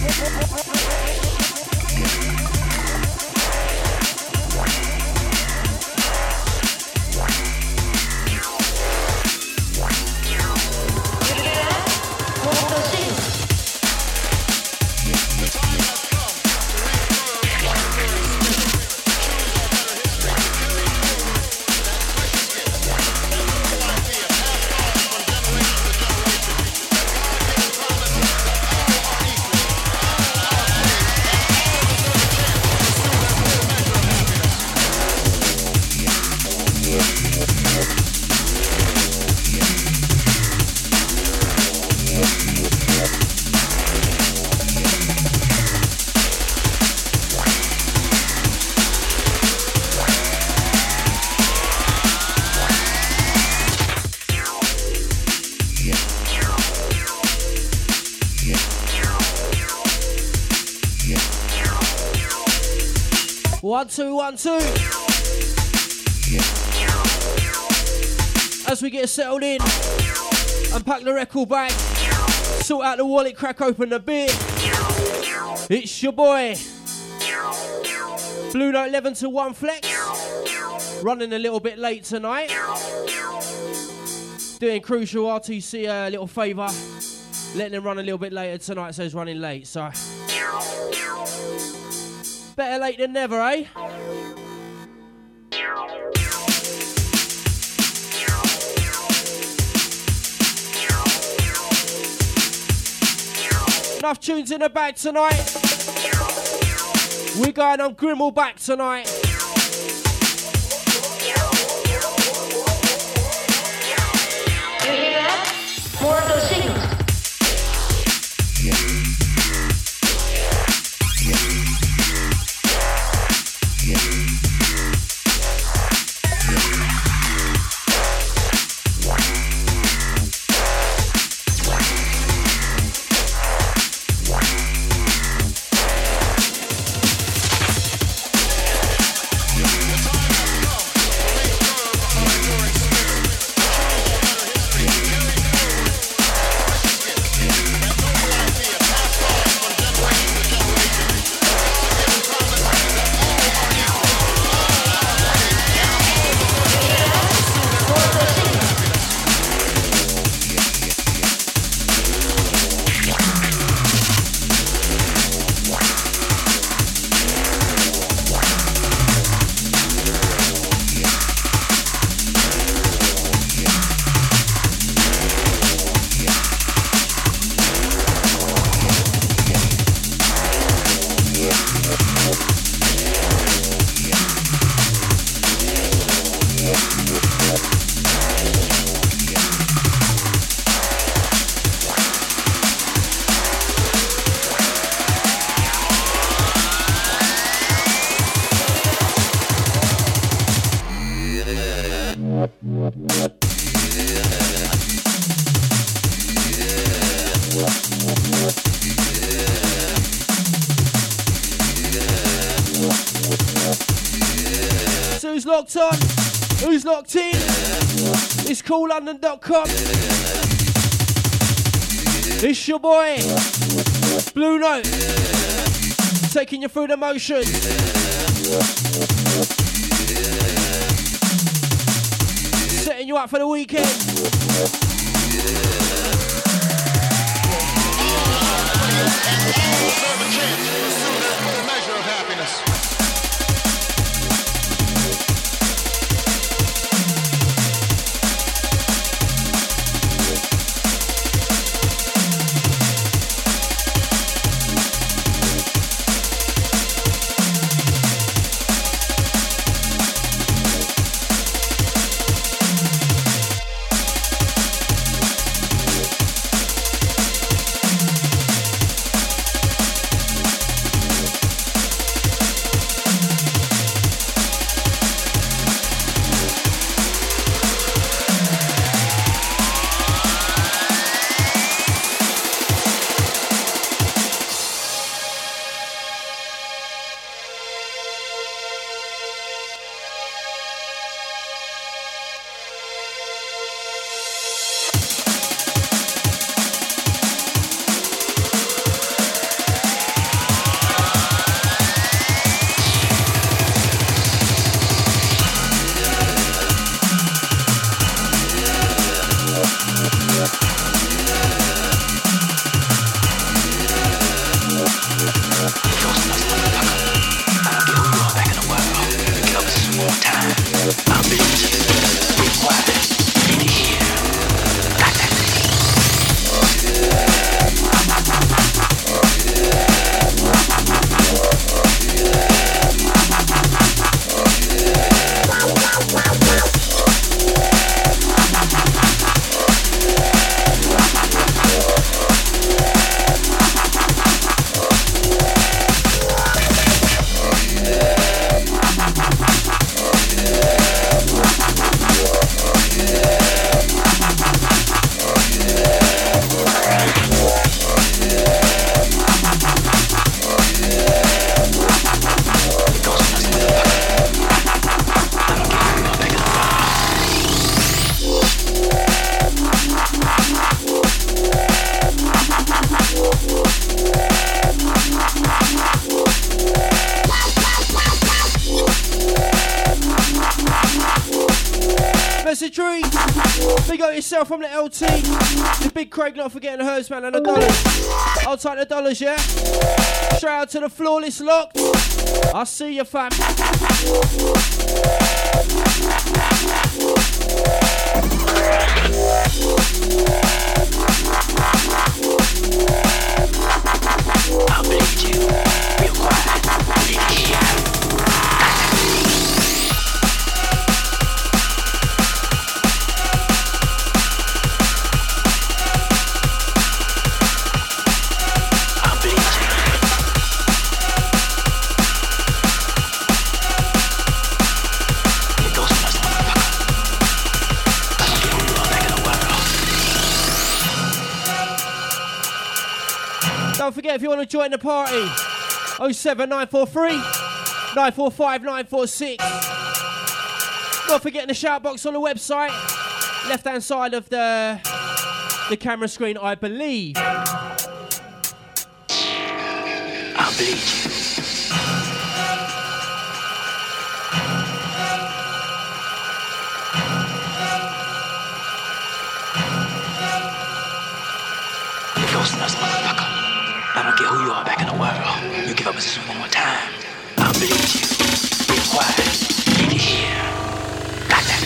1, 2, 1, 2. As we get settled in, unpack the record bag, sort out the wallet, crack open the beer. It's your boy, Blue Note 11 to 1 Flex. Running a little bit late tonight. Doing Crucial RTC a little favour. Letting him run a little bit later tonight, so he's running late, so. Better late than never, eh? Enough tunes in the bag tonight. We're going on Grimmel back tonight. You hear that? More of those signals. So who's locked on? Who's locked in? It's CoolLondon.com. It's your boy, Blue Note, taking you through the motions. Setting you up for the weekend. Deserve a chance to pursue their full measure of happiness. myself from the LT. The big Craig not forgetting hers, man, and the dollars. I'll take the dollars, yeah? Straight out to the flawless locked. I'll see you, fam. I'll bleed you real quiet. I need to hear. Don't forget, if you want to join the party, 07943 945 946. Not forgetting the shout box on the website, left hand side of the camera screen, I believe. I'll bleed you. Ghost nuts, motherfucker. I don't care who you are back in the world. You give up position one more time, I'll bleed you. Real quiet. Need to hear. Got that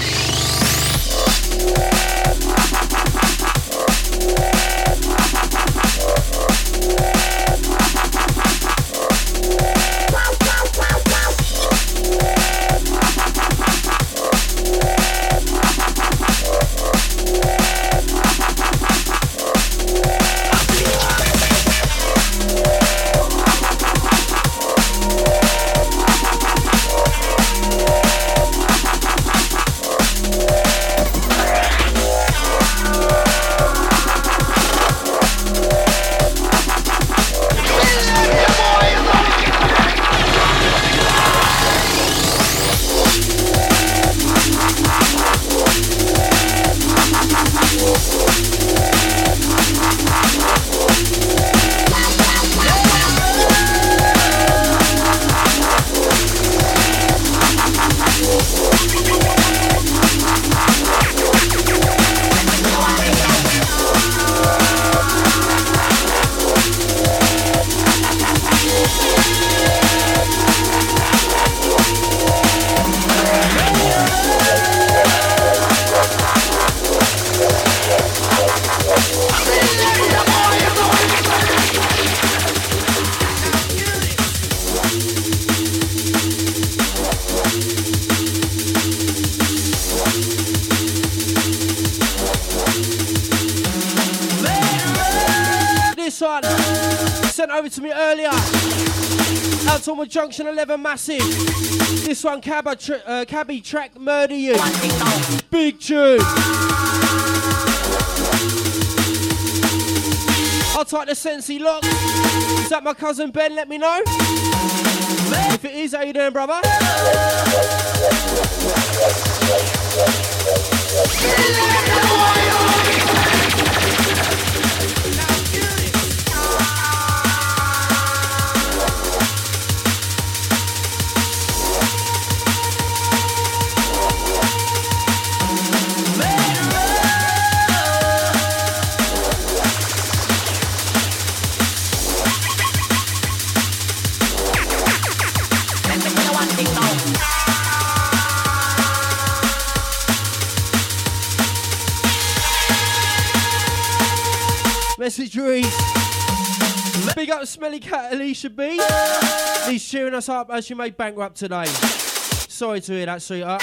Over to me earlier. Out to my Junction 11 massive. This one, Cabby Track Murder You. Big tune. I'll type the Sensi lock. Is that my cousin Ben? Let me know. If it is, how you doing, brother? Message reads, big up Smelly Cat Alicia B. He's cheering us up as she made bankrupt today. Sorry to hear that, sweetheart.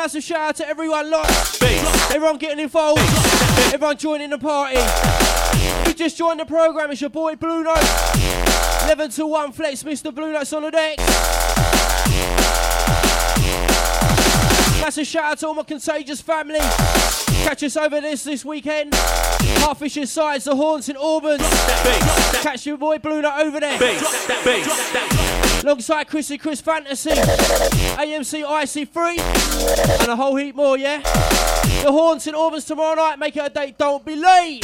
Massive shout out to everyone locked. Everyone getting involved. Everyone joining the party. You just joined the program. It's your boy Blue Note. 11 to 1 Flex, Mr. Blue Note's on the deck. Massive shout out to all my Contagious family. Catch us over this weekend. Harfish's Sides, the Horns in Auburn. Catch your boy Blue Note over there. Alongside Chrissy Chris Fantasy, AMC IC3, and a whole heap more, yeah? The Horns in Auburn's tomorrow night. Make it a date, don't be late.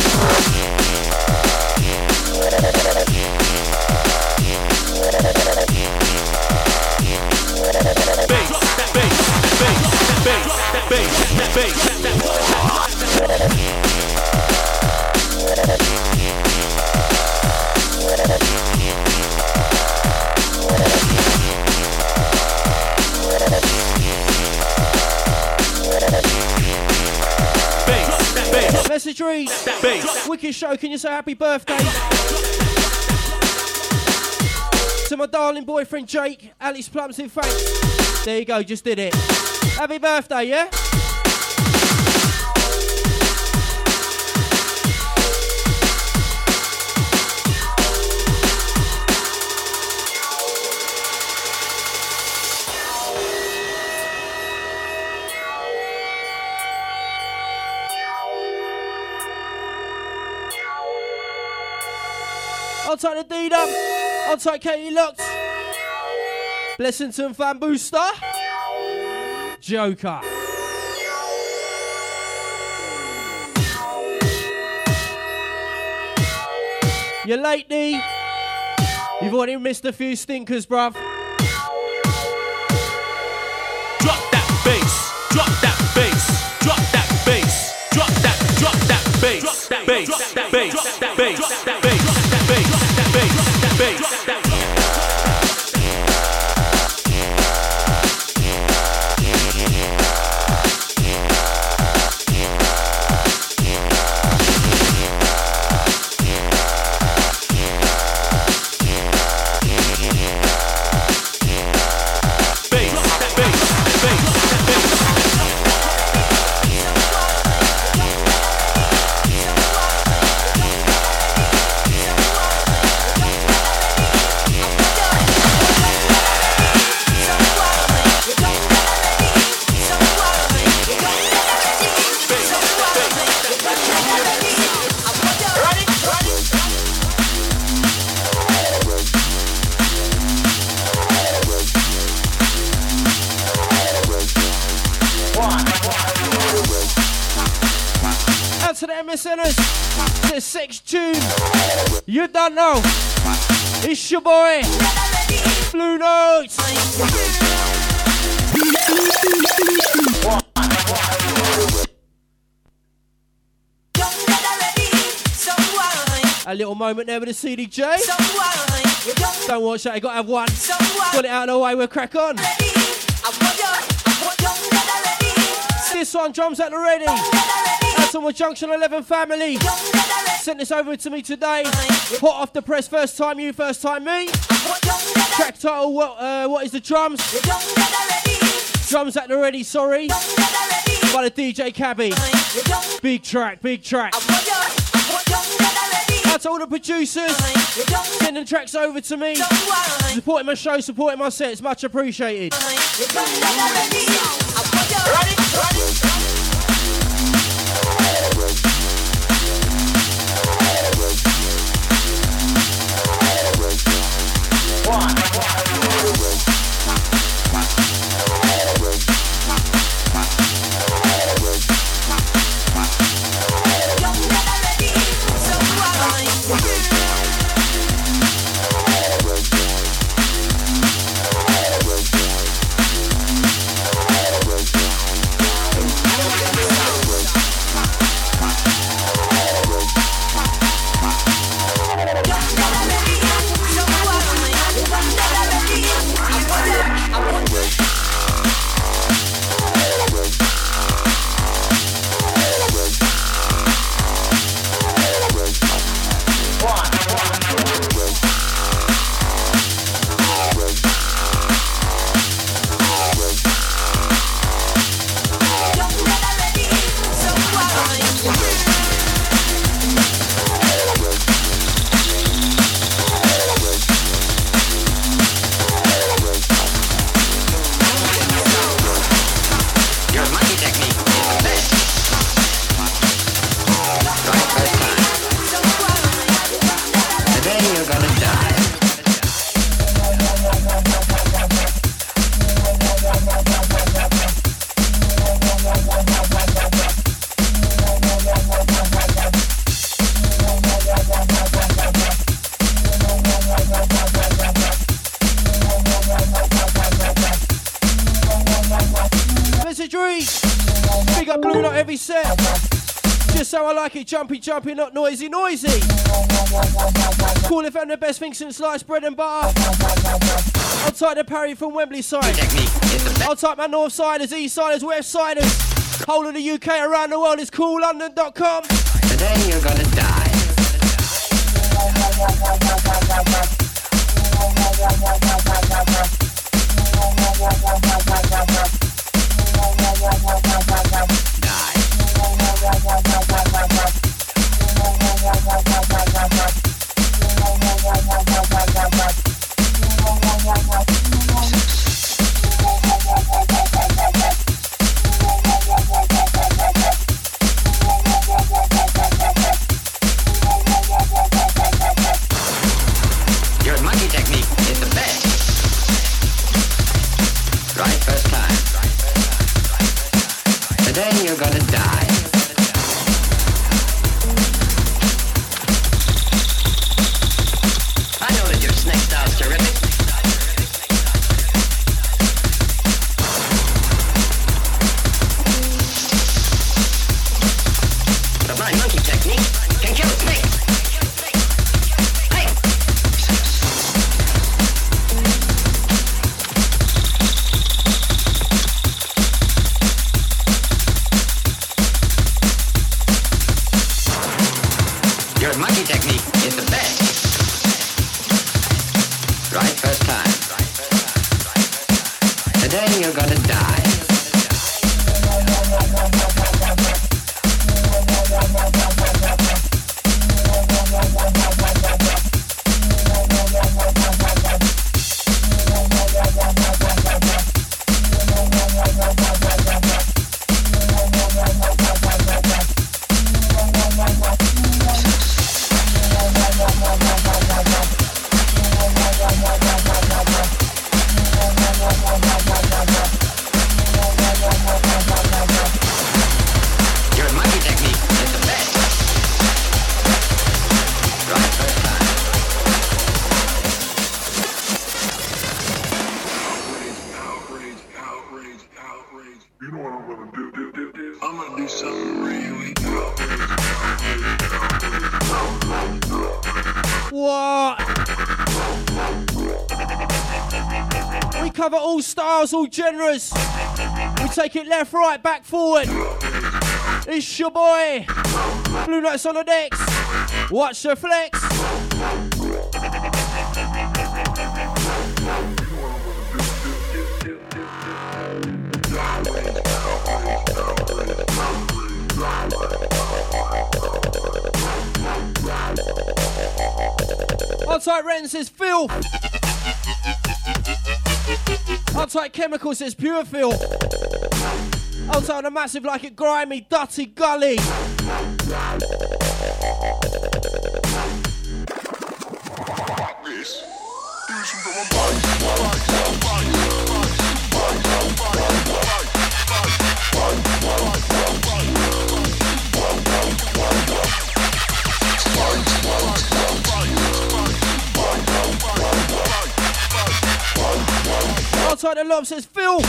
Message reads, wicked show, can you say happy birthday to my darling boyfriend Jake, Alex Plums in thanks. There you go, just did it. Happy birthday, yeah? I'll take the deed up. I'll take Katie Locked. Blessington Fan Booster. Joker. You're late, D. You've already missed a few stinkers, bruv. Drop that bass. Drop that bass. Drop that bass. Drop that bass. Drop that bass. Drop that bass. Drop that bass. Drop that bass. The sex tune, you don't know. It's your boy, Blue Note. A little moment there with the CDJ. Don't watch that, you gotta have one. Got it out of the way, we'll crack on. This one, drums at the ready. That's on my Junction 11 family. Sent this over to me today. Hot off the press, first time you, first time me. Track title, what is the drums? Drums at the ready, sorry. By the DJ Cabby. Big track, big track. Out to all the producers. Sending tracks over to me. Supporting my show, supporting my sets. Much appreciated. reset. Just how I like it, jumpy, jumpy, not noisy, noisy. Cool if I'm the best thing since sliced bread and butter. I'll type the Parry from Wembley side. I'll type my north siders, east siders, west siders. Whole of the UK around the world is coollondon.com. Today you're gonna die. Your monkey technique is the best. Right first time. Today you're gonna die. I know that your snake style's terrific. But my monkey technique can kill a snake. Hey! Your monkey technique is the best. Right first time. Today you're gonna die. Your monkey technique is the best. Right first time. Outrage. You know what I'm gonna do? I'm gonna do something really What? We cover all styles, all genres. We take it left, right, back, forward. It's your boy. Blue Lights on the decks. Watch the flex. Outside Renton says filth. Outside Chemical says pure filth. Outside the Massive like it grimy, dirty gully. Outside the Lob says Phil.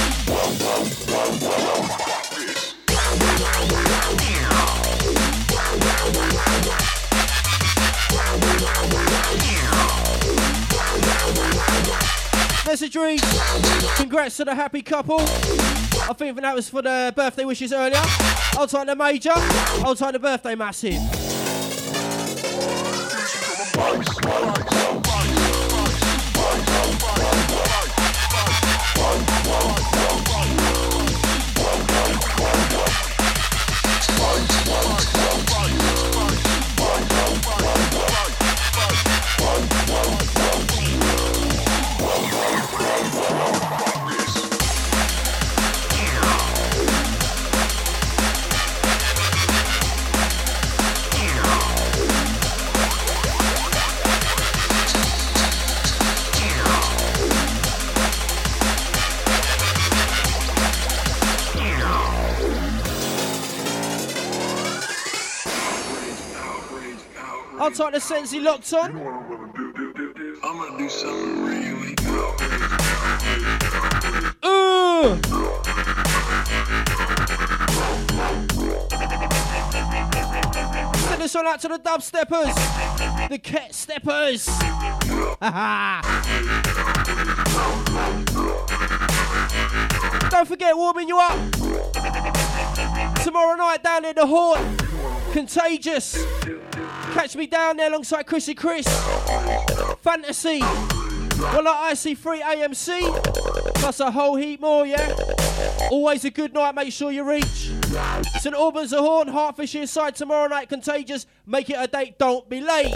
Messagery. Congrats to the happy couple. I think that was for the birthday wishes earlier. Outside the Major. Outside the birthday Massive. Outside the Sensi locked on. You know what I'm gonna do? I'm gonna do something really this one out to the dub steppers, the cat steppers. Don't forget, warming you up tomorrow night down in the Horn. Contagious. Catch me down there alongside Chrissy Chris. Fantasy. Well, like IC3 AMC. Plus a whole heap more, yeah? Always a good night, make sure you reach. St Albans, the Horn, Hertfordshire side tomorrow night, Contagious. Make it a date, don't be late.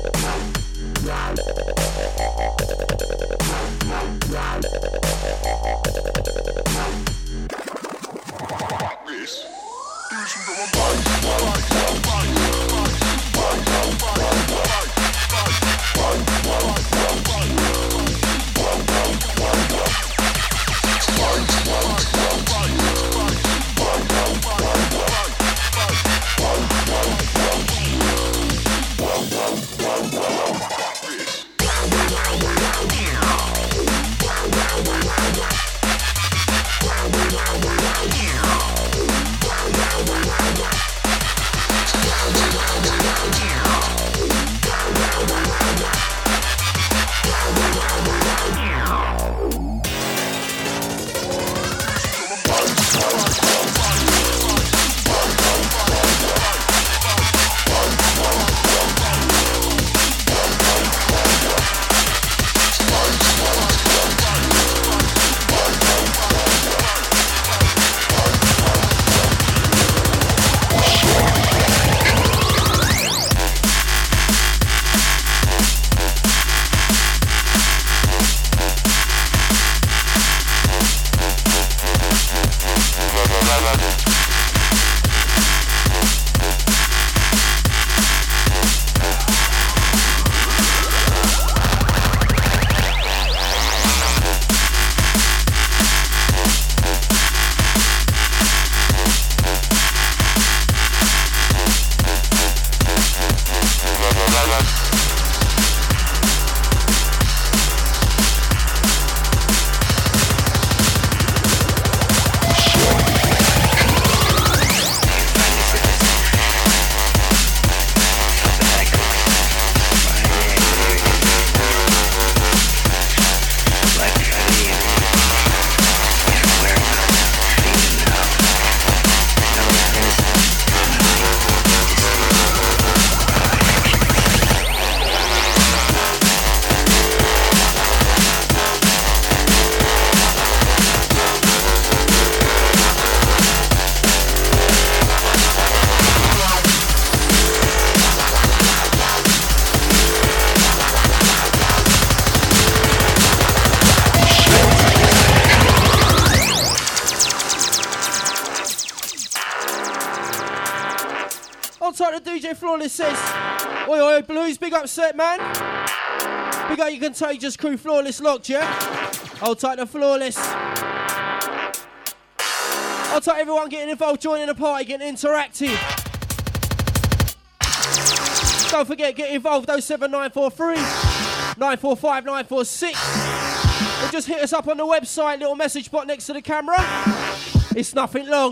DJ Flawless says, oi oi Blues, big up set man. Big up your Contagious crew, Flawless locked, yeah? Hold tight to Flawless. Hold tight everyone getting involved, joining the party, getting interactive. Don't forget, get involved, 07943 945 946. Or just hit us up on the website, little message bot next to the camera. It's nothing long.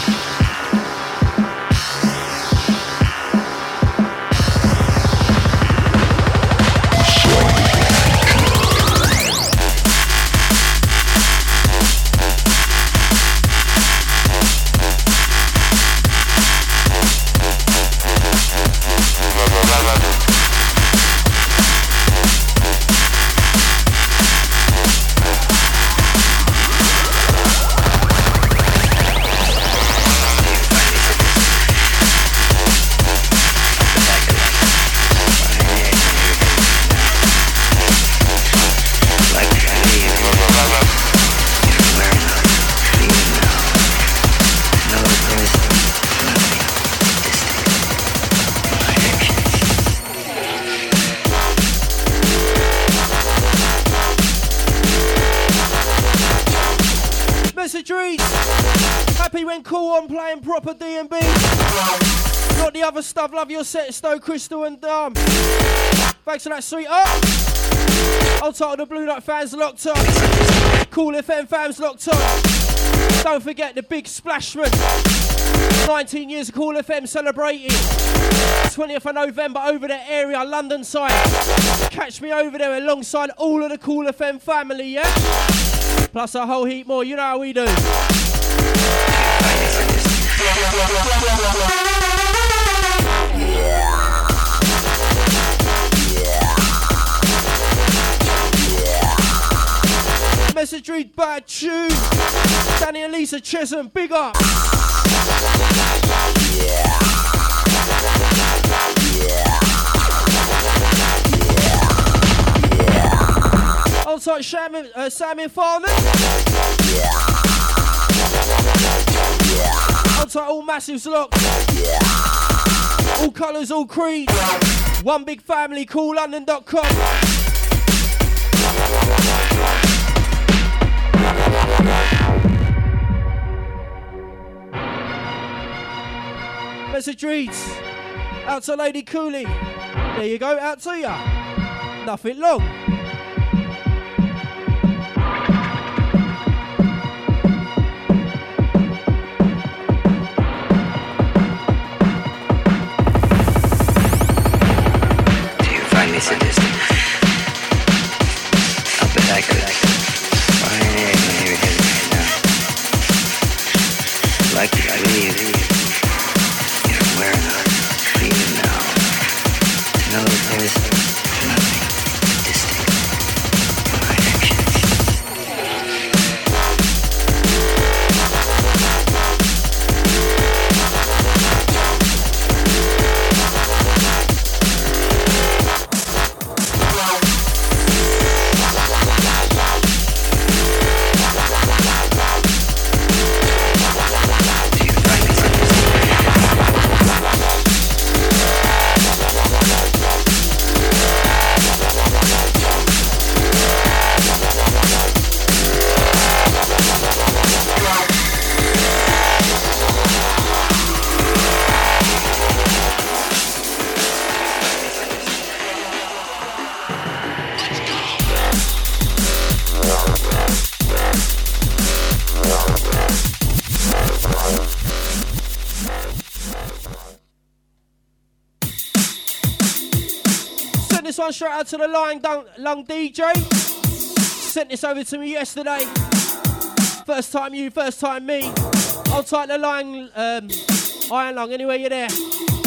Cool on playing proper D&B. Not the other stuff. Love your set, Stowe, Crystal and thanks for that, sweet up. I'll title the Blue Nut fans locked up. Cool FM fans locked up. Don't forget the big Splashman. 19 years of Cool FM celebrating. 20th of November over the area, London side. Catch me over there alongside all of the Cool FM family, yeah? Plus a whole heap more, you know how we do. Message read bad tune. Danny and Lisa Chesham, big up. On site, Sammy Farnham. On site, all massives locked. All colours, all creeds. One big family, coollondon.com. Message reads, out to Lady Cooley. There you go, out to ya. Nothing long. Do you find me sadistic? I'll bet I could. Why are you hesitating now? Like to believe. Where not feeling now, to know that there is nothing distinct in my actions. This one straight out to the Lung DJ. Sent this over to me yesterday. First time you, first time me. I'll type the line, Iron Lung, anywhere you're there.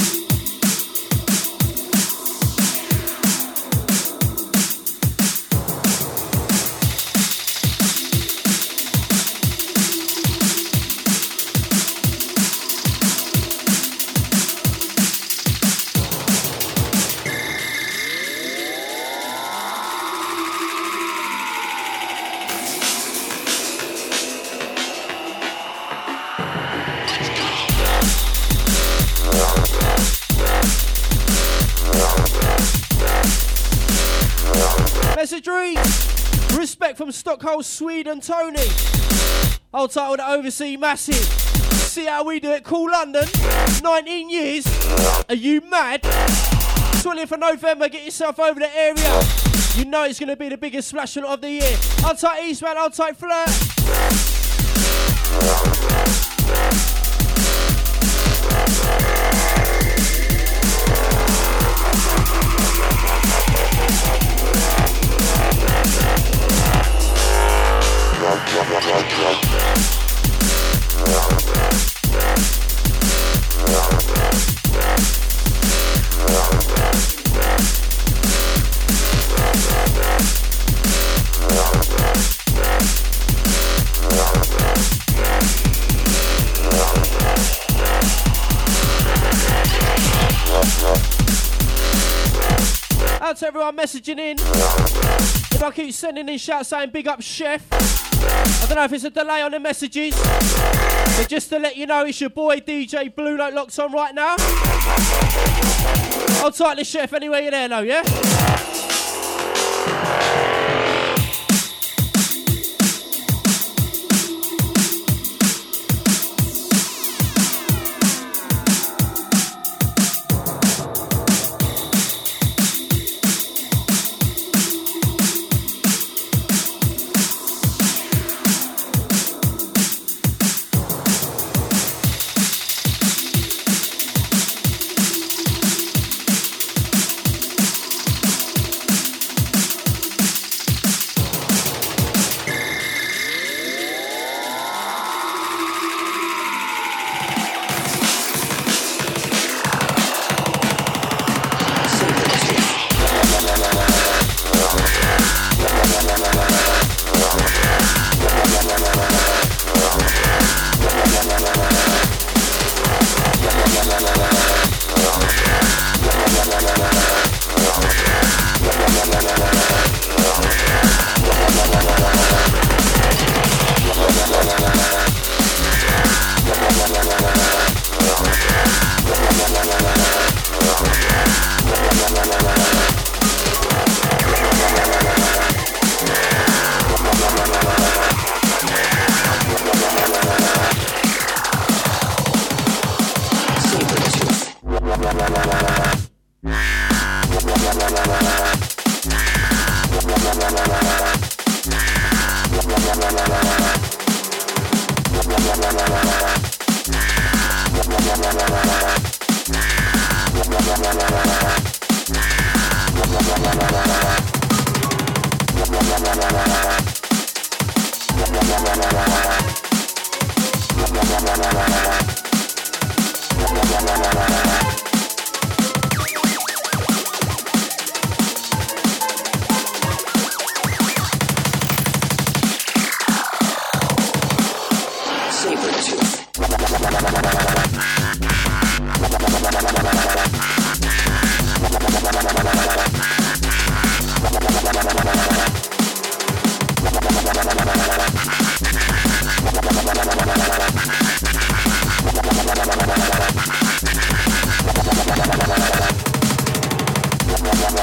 Message reads, respect from Stockholm, Sweden, Tony. I'll title the Oversea Massive. See how we do it, Cool London. 19 years. Are you mad? 20th of November, get yourself over the area. You know it's going to be the biggest splash of the year. I'll type Eastman, I'll type Flirt. Out to everyone messaging in. If I keep sending in shouts saying big up Chef. I don't know if it's a delay on the messages, but just to let you know, it's your boy DJ Blue Note locked on right now. I'll type the Chef anywhere you're there, though, yeah?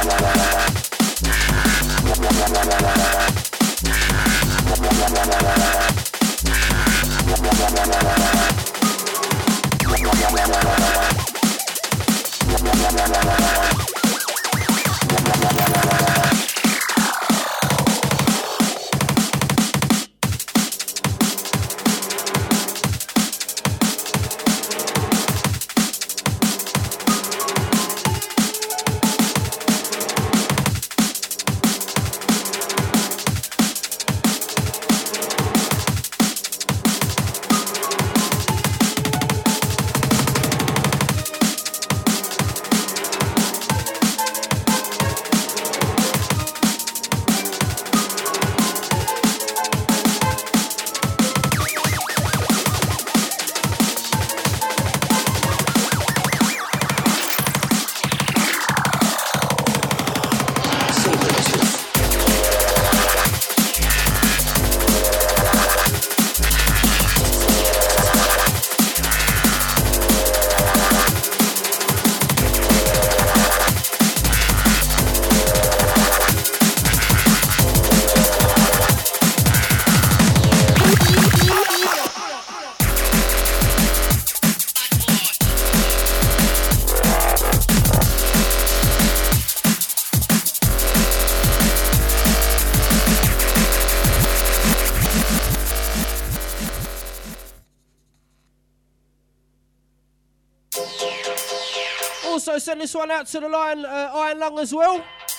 Also send this one out to the Iron Lung as well.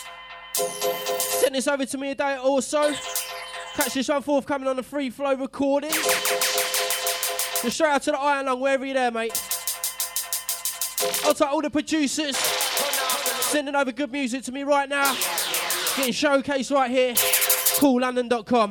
Send this over to me a day also. Catch this one forthcoming on the Free Flow recording. Just straight out to the Iron Lung wherever you're there, mate. I'll take all the producers sending over good music to me right now. Getting showcased right here. CoolLondon.com.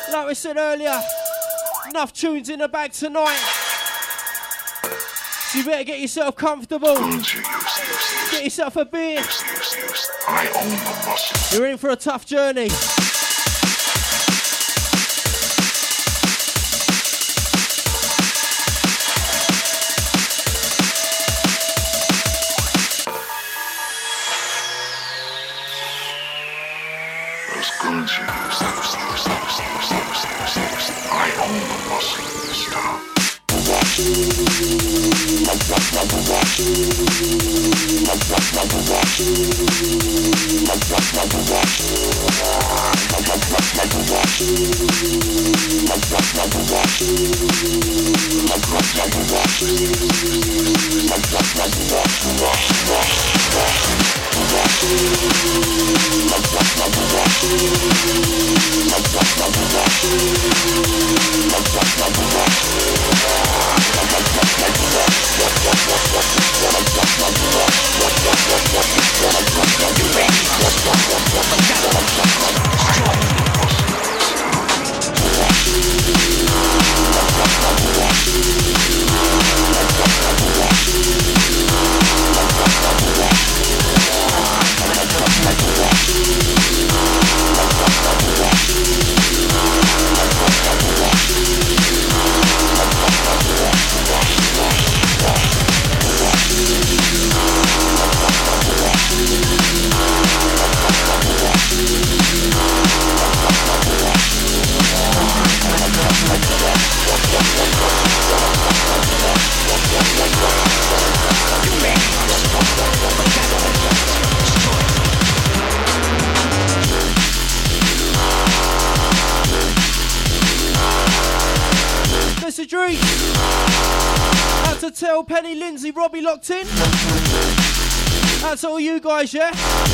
Like we said earlier, enough tunes in the bag tonight. So you better get yourself comfortable. Get yourself a beer. I own the muscle. You're in for a tough journey. Those guns you use, I own the muscle in this town. Tell Penny, Lindsay, Robbie locked in. That's all you guys, yeah?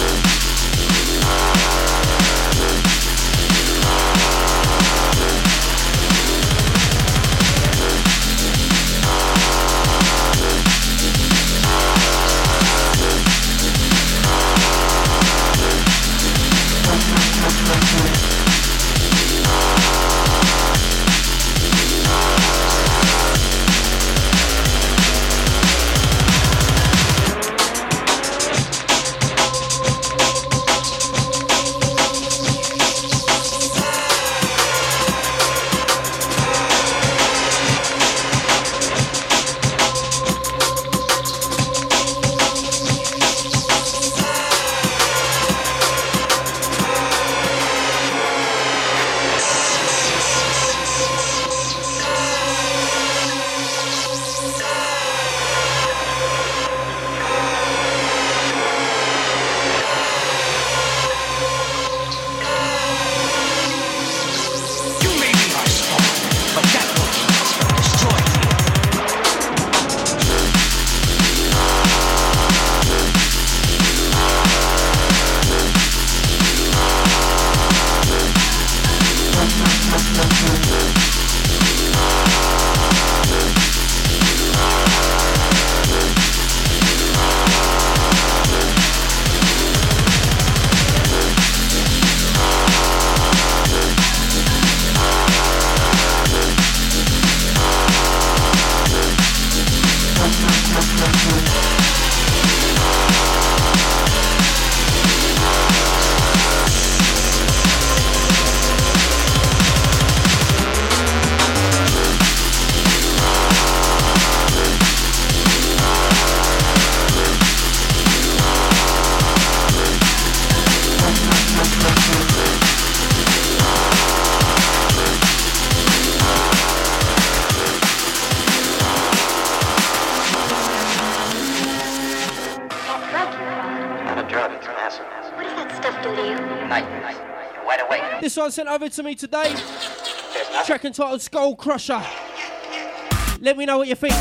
This one sent over to me today. Track entitled Skull Crusher. Let me know what you think.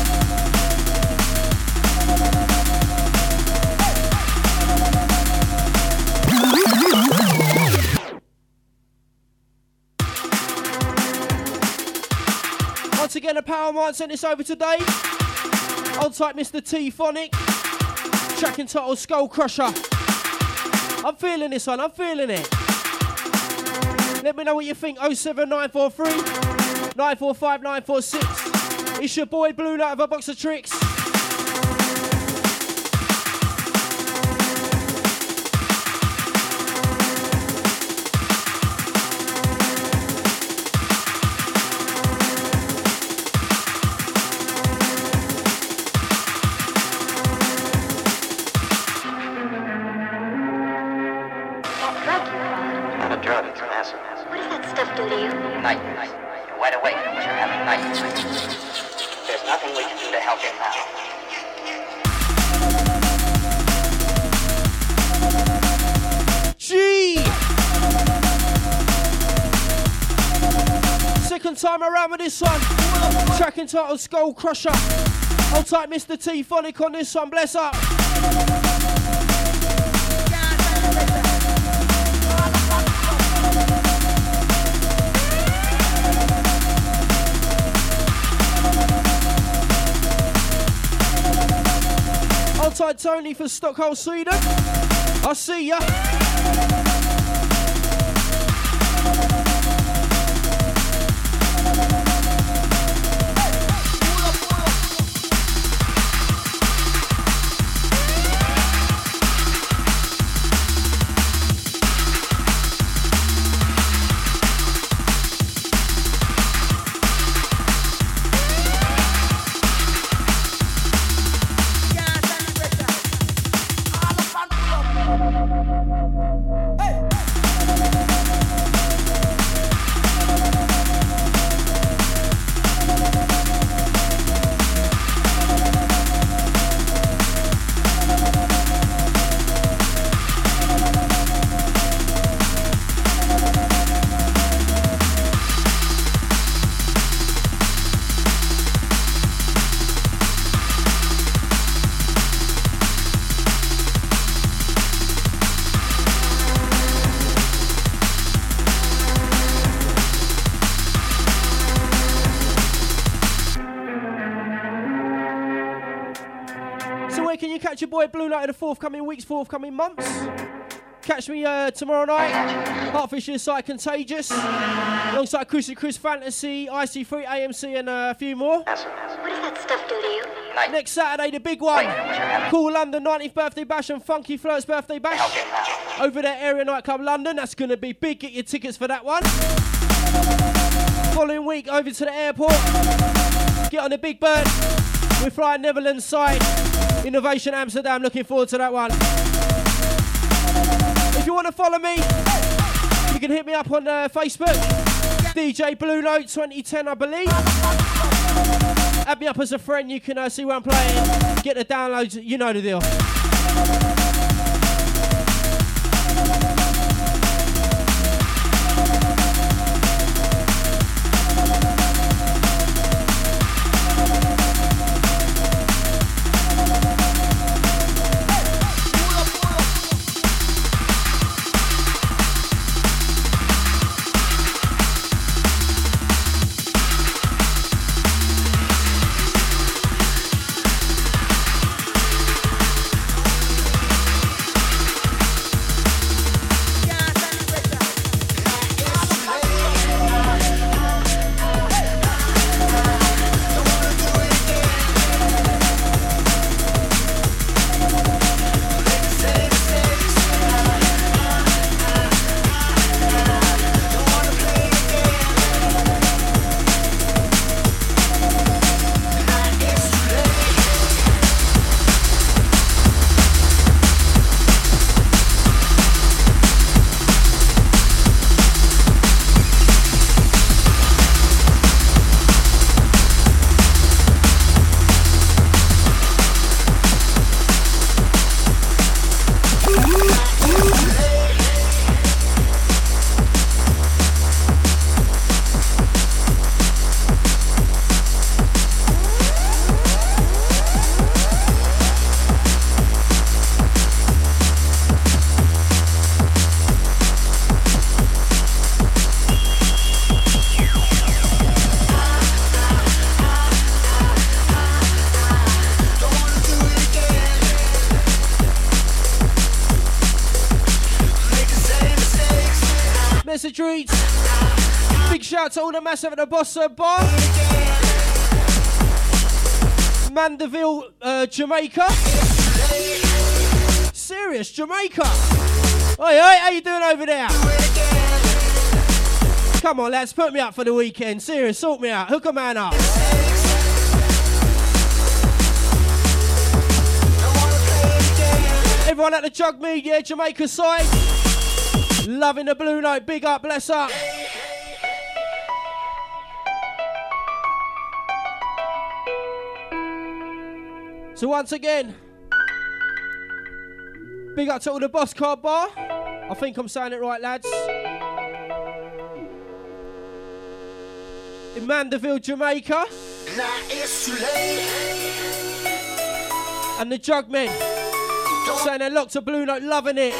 Once again, a Power Mind sent this over today. Old type Mr. T-Phonic. Track entitled Skull Crusher. I'm feeling this one, I'm feeling it. Let me know what you think. 07943 945 946. It's your boy Blue Light of a Box of Tricks. Wide awake, but you're having nightmares. There's nothing we can do to help you now. Gee! Second time around with this one. Track entitled Skull Crusher. Hold tight, Mr. T Phonic on this one. Bless up. Outside Tony for Stockholm, Sweden. I see ya. Catch your boy Blue Light in the forthcoming weeks, forthcoming months. Catch me tomorrow night. Heartfish Inside Contagious. Alongside Chris Fantasy, IC3, AMC, and a few more. What does that stuff do to you? Next Saturday, the big one. Cool London 90th birthday bash and Funky Flirt's birthday bash. Over there, Area Nightclub London. That's going to be big. Get your tickets for that one. Following week, over to the airport. Get on the Big Bird. We're flying Netherlands side. Innovation Amsterdam, looking forward to that one. If you want to follow me, you can hit me up on Facebook. DJ Blue Note 2010, I believe. Add me up as a friend, you can see where I'm playing. Get the downloads, you know the deal. Blessed Treats. Big shout to all the massive at the Bossa Bar. Mandeville, Jamaica. Serious, Jamaica. Oi, how you doing over there? Come on, lads, put me up for the weekend. Serious, sort me out. Hook a man up. Everyone at the Jug Media, Jamaica side. Loving the Blue Note. Big up, bless up. So once again, big up to all the Boss Car Bar. I think I'm saying it right, lads. In Mandeville, Jamaica. Now it's too late. And the Jugmen saying they're locked to Blue Note, loving it.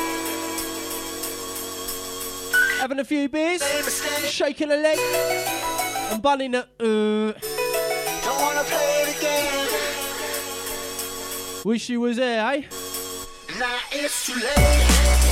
Having a few beers, shaking a leg, and bunning the Don't wanna play it again. Wish you was there, eh? Now it's too late.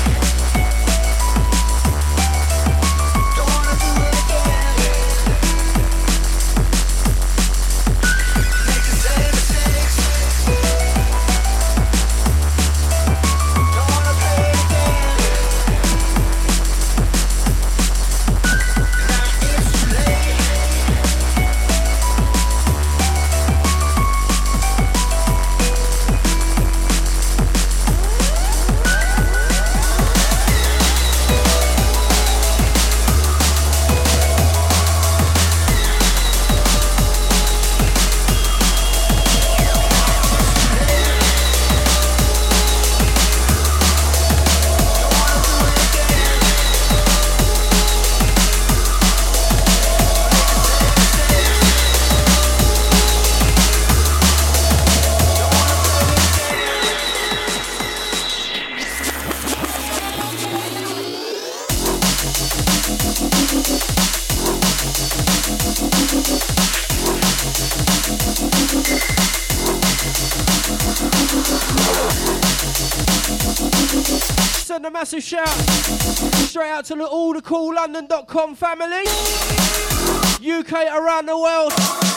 Send a massive shout straight out to all the cool London.com family. UK around the world.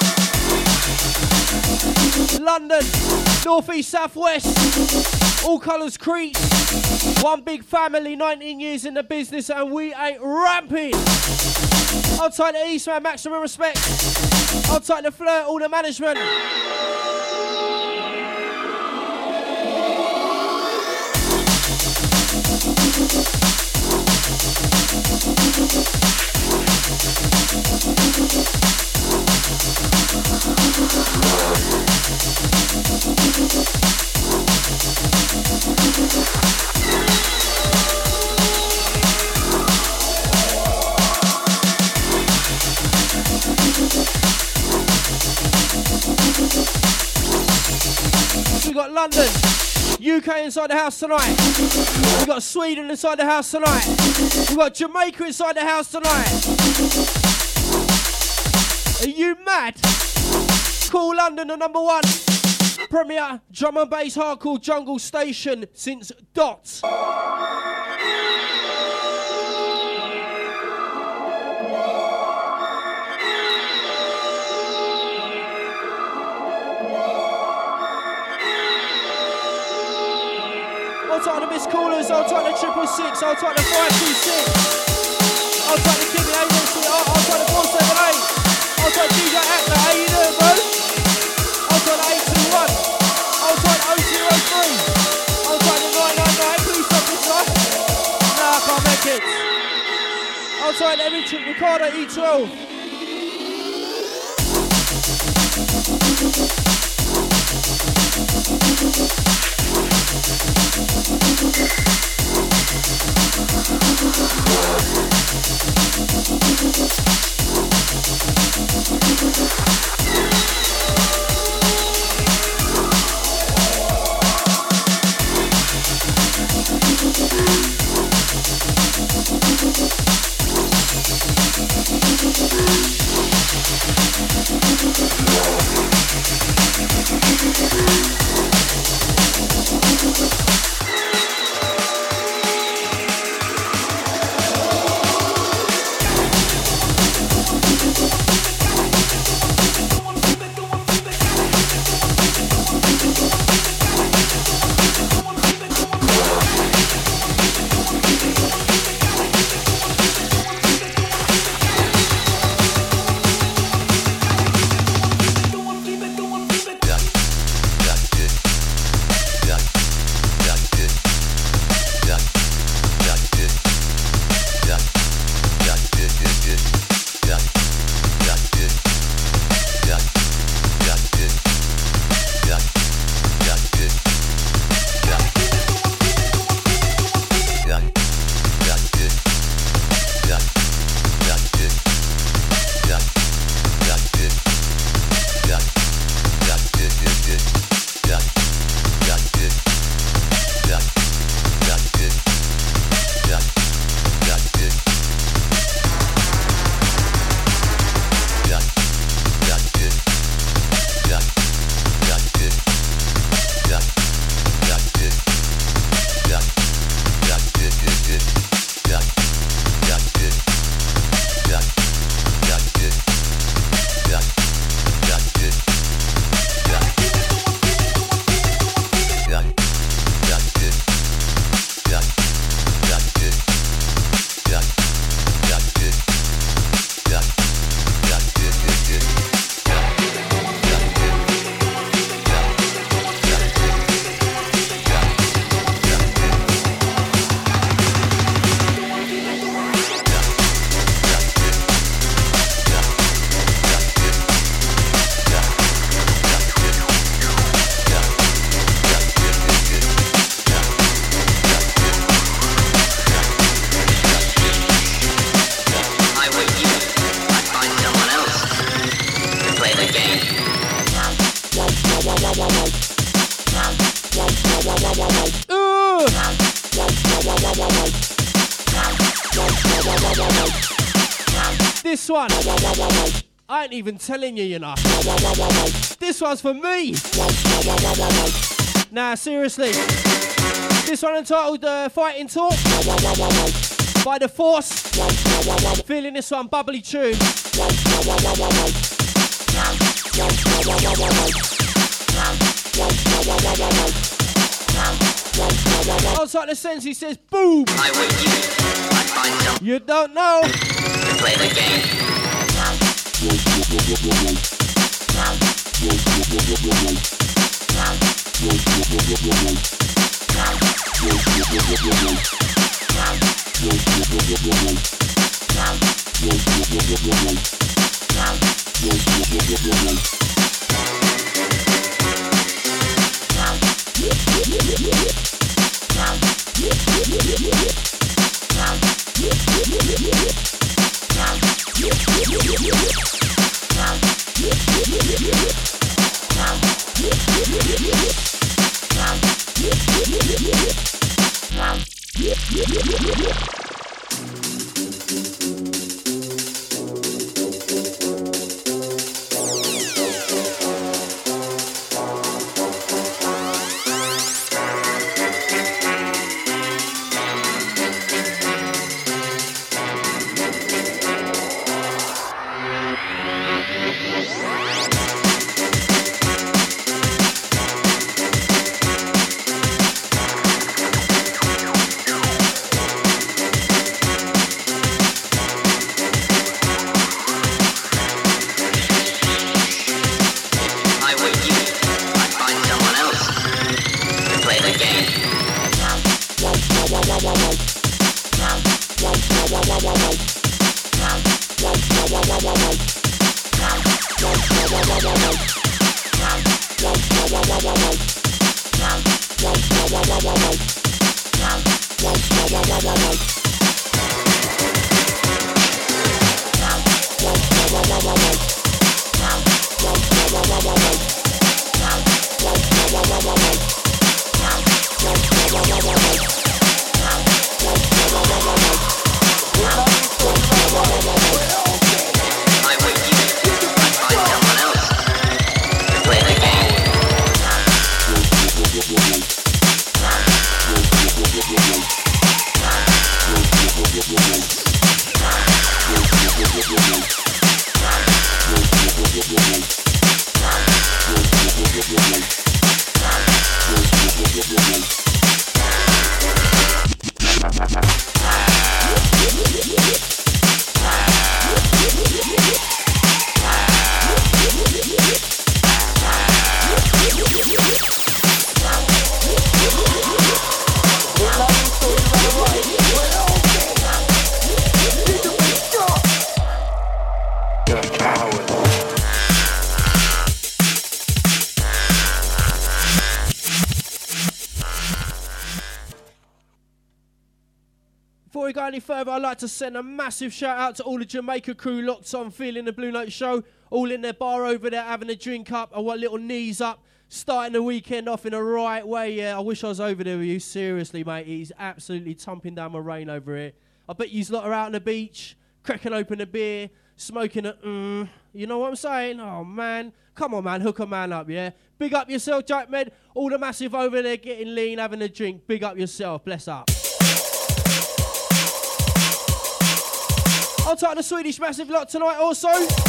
London, North East, South West, all colours creeps. One big family, 19 years in the business and we ain't ramping. Outside the East, man, maximum respect. Outside the Flirt, all the management. We got London, UK inside the house tonight. We got Sweden inside the house tonight. We got Jamaica inside the house tonight. Are you mad? Cool London, the number one premier drum and bass hardcore jungle station since Dot. I'll take the missed callers, I'll take the 666, I'll take the 526, I'll take the Kimmy Agency, I'll take the 478, I'll take DJ Actor, how you doing, bro? I'll take the 821, I'll take the 003, I'll take the 999, please stop this one. Nah, I can't make it. I'll take the Ricardo E12. this one, I ain't even telling you, you know. This one's for me. Nah, seriously. This one entitled Fighting Talk by The Force. Feeling this one, bubbly tune. Outside the sense, he says, boom! I with you, I find some. You don't know. Play the game. Before we go any further, I'd like to send a massive shout out to all the Jamaica crew locked on, feeling the Blue Note show, all in their bar over there having a drink up, and what little knees up, starting the weekend off in a right way. Yeah, I wish I was over there with you, seriously, mate. He's absolutely thumping down my rain over here. I bet you lot are out on the beach, cracking open a beer, smoking a you know what I'm saying? Oh, man. Come on, man, hook a man up, yeah? Big up yourself, Jack Med. All the massive over there getting lean, having a drink. Big up yourself, bless up. I'll take the Swedish massive lot tonight also.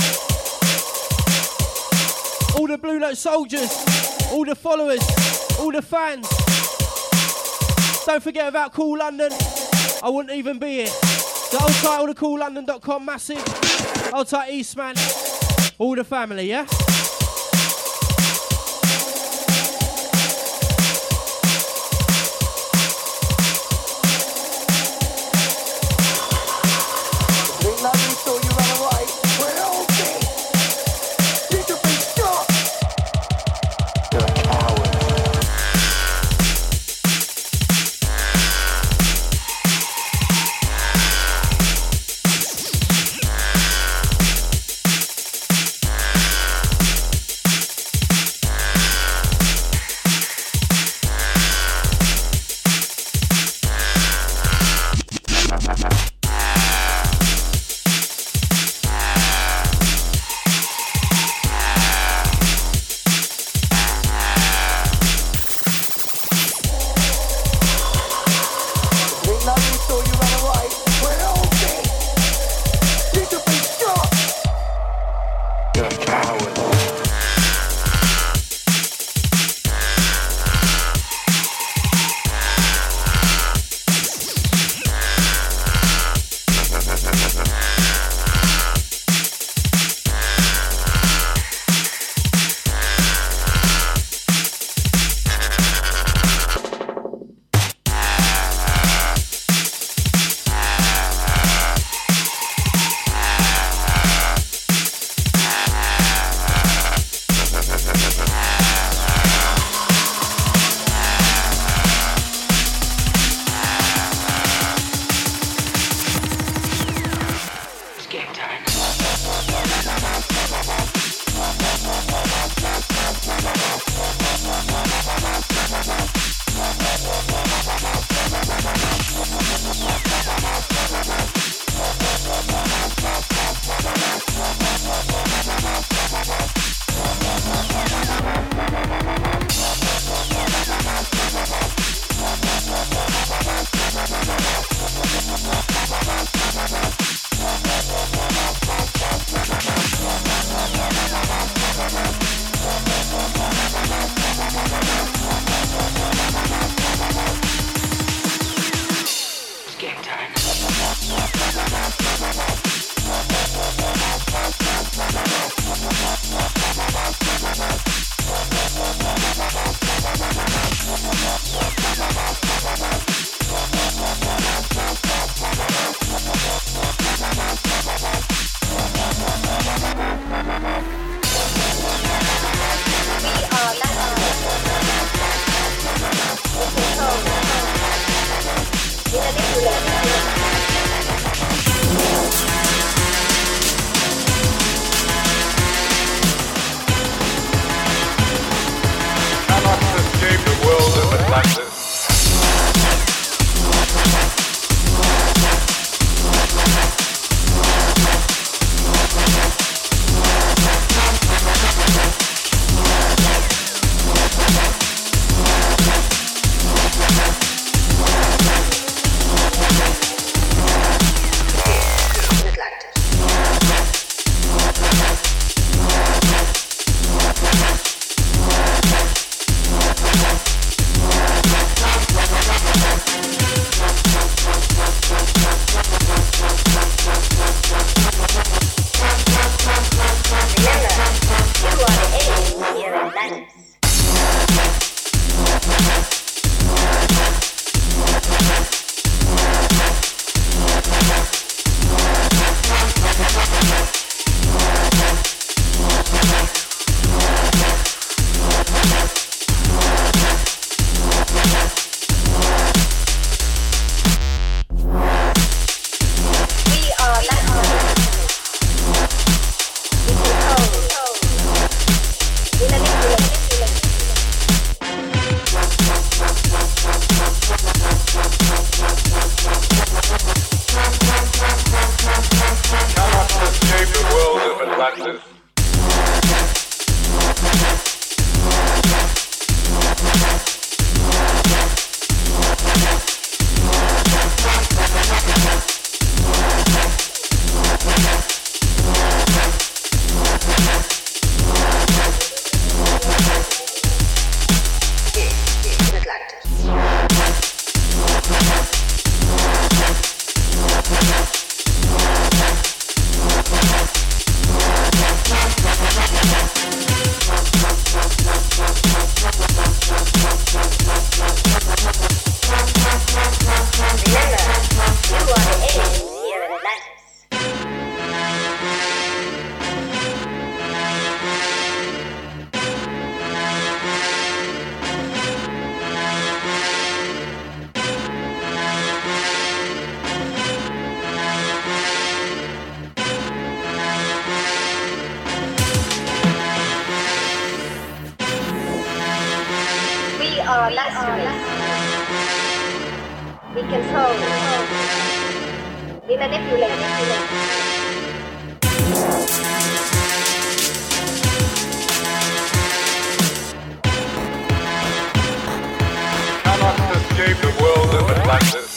All the Blue Note soldiers, all the followers, all the fans. Don't forget about Cool London. I wouldn't even be here. The old title of CoolLondon.com massive. Old title Eastman. All the family, yeah? Atlantis. We control. We manipulate. Cannot escape the world of Atlantis.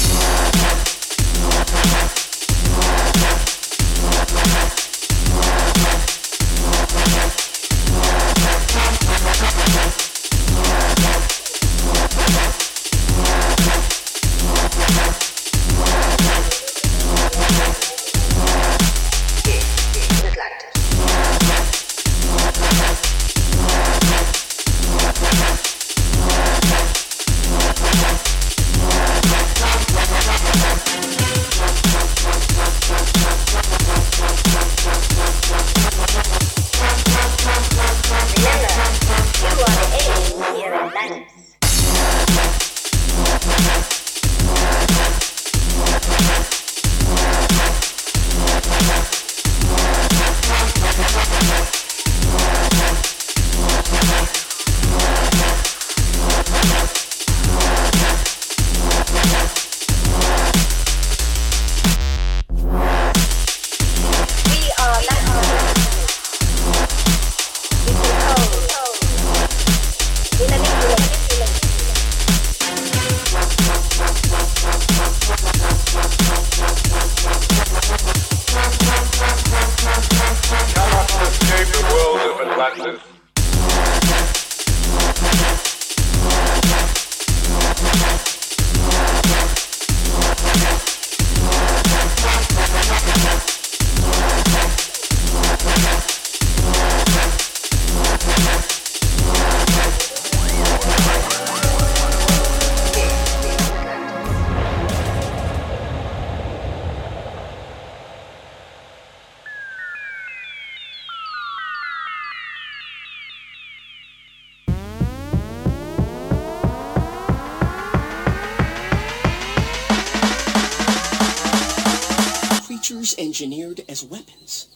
Engineered as weapons.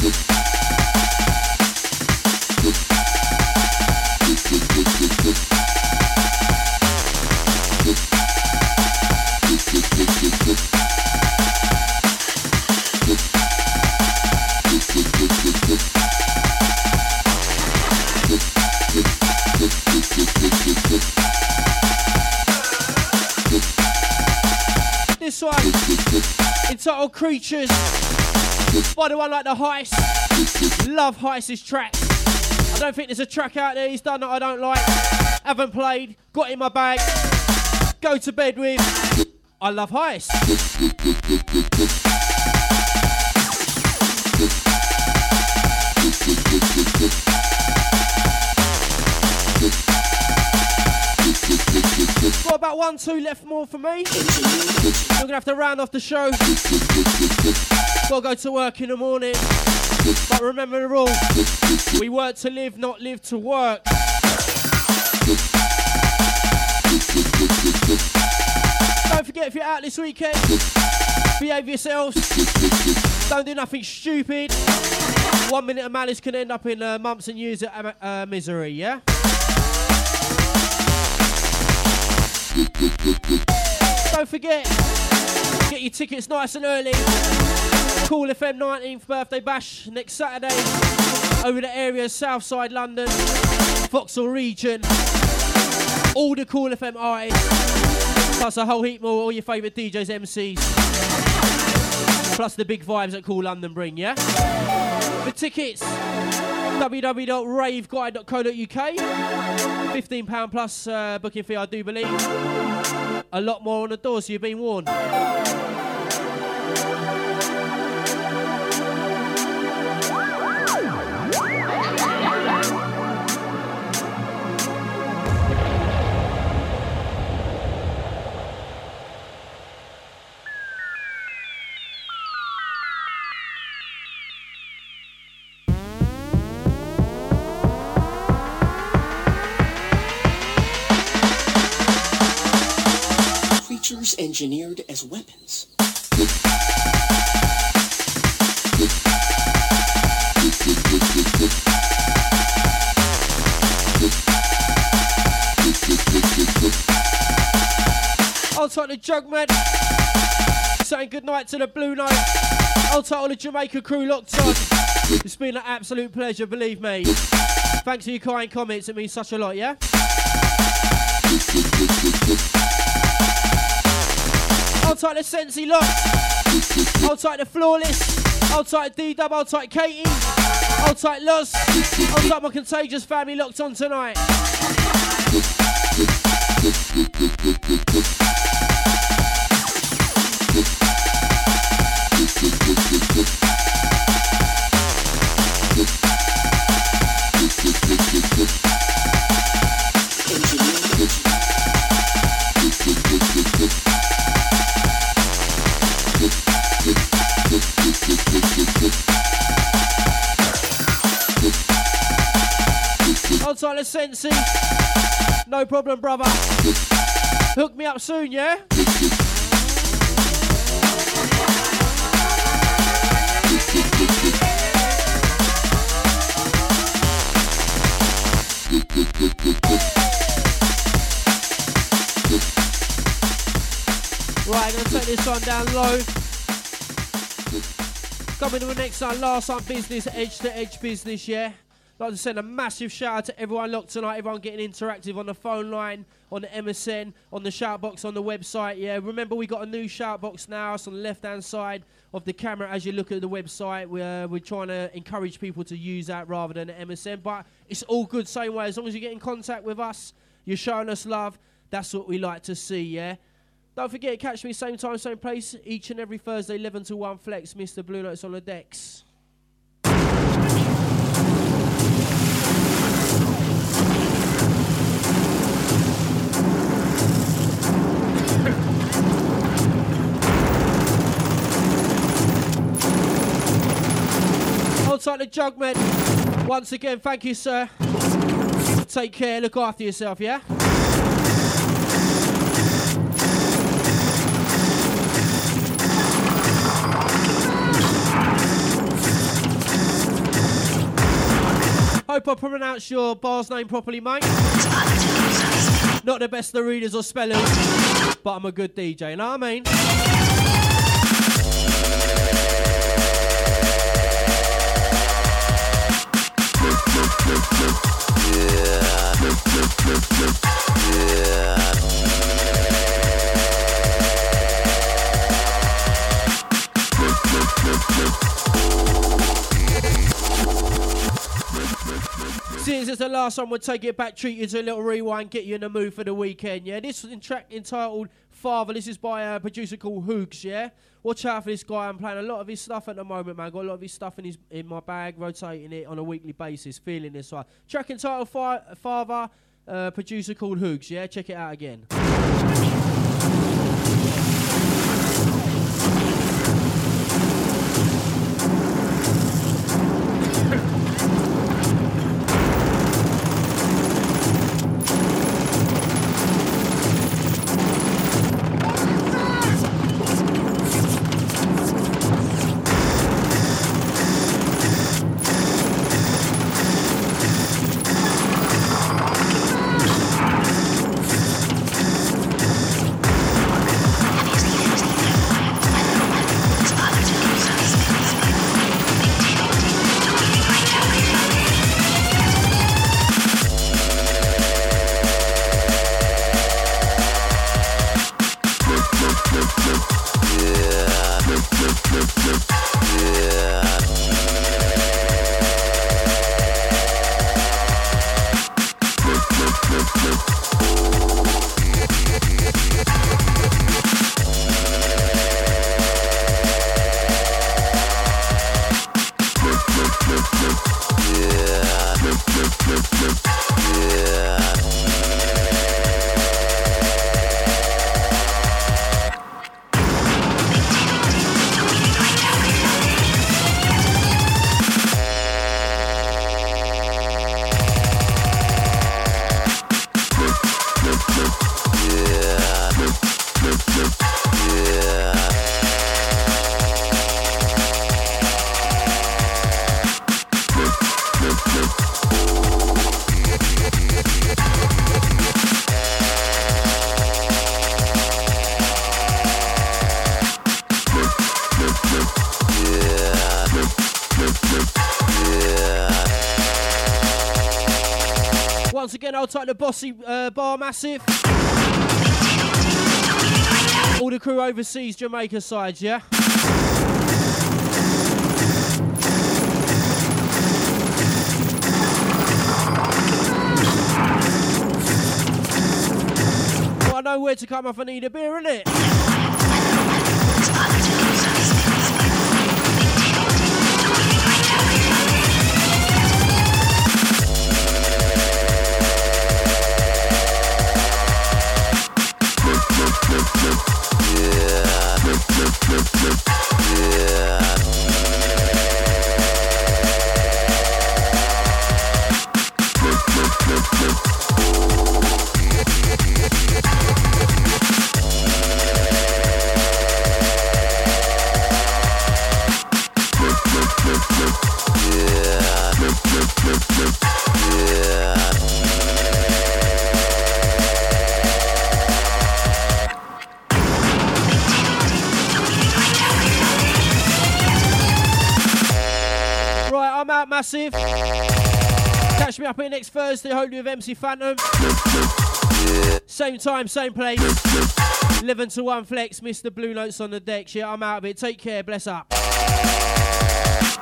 This one, entitled Creatures, by the one like the Heist. Love Heist's tracks. I don't think there's a track out there he's done that I don't like. Haven't played, got in my bag, go to bed with. I love Heist. Got about 1, 2 left more for me. We're gonna have to round off the show. Gotta go to work in the morning. But remember the rule. We work to live, not live to work. Don't forget, if you're out this weekend, behave yourselves. Don't do nothing stupid. 1 minute of malice can end up in months and years of misery, yeah? Don't forget, get your tickets nice and early. Call FM 19th birthday bash next Saturday over the area, Southside London, Vauxhall region. All the Cool FM artists, plus a whole heap more, all your favourite DJs, MCs, plus the big vibes that Cool London bring, yeah? For tickets, www.raveguide.co.uk. £15 plus booking fee, I do believe. A lot more on the door, so you've been warned. Engineered as weapons. I'll take the Jugman. Saying goodnight to the Blue Note. I'll take all the Jamaica crew locked on. It's been an absolute pleasure, believe me. Thanks for your kind comments, it means such a lot, yeah? I'll take the Sensi Lock. I'll take the Flawless. I'll take D-Dub. I'll take Katie. I'll take Loz. I'll take my Contagious family locked on tonight. Outside the Sensi. No problem, brother. Hook me up soon, yeah? Right, gonna take this one down low. Coming to the next one, last one, business, edge to edge business, yeah? I'd like to send a massive shout out to everyone locked tonight, everyone getting interactive on the phone line, on the MSN, on the shout box on the website, yeah? Remember, we got a new shout box now. It's on the left-hand side of the camera as you look at the website. We're trying to encourage people to use that rather than the MSN, but it's all good same way. As long as you get in contact with us, you're showing us love, that's what we like to see, yeah? Don't forget, catch me same time, same place, each and every Thursday, 11 to 1 flex. Mr. Blue Notes on the decks. Outside the Jugman. Once again, thank you, sir. Take care, look after yourself, yeah? Hope I pronounced your bar's name properly, mate. Not the best of readers or spellers, but I'm a good DJ, you know what I mean? Since it's the last one, we'll take it back, treat you to a little rewind, get you in the mood for the weekend, yeah? This is a track entitled Father. This is by a producer called Hoogs, yeah? Watch out for this guy. I'm playing a lot of his stuff at the moment, man. Got a lot of his stuff in my bag, rotating it on a weekly basis, feeling this one. Track entitled Father, producer called Hoogs, yeah? Check it out again. again, I'll take the bossy bar massive. All the crew overseas, Jamaica sides, yeah? Well, I know where to come if I need a beer, innit? Massive. Catch me up here next Thursday, hopefully with MC Phantom. Same time, same place. 11 to 1 flex, Mr. Blue Notes on the decks. Yeah, I'm out of it. Take care, bless up.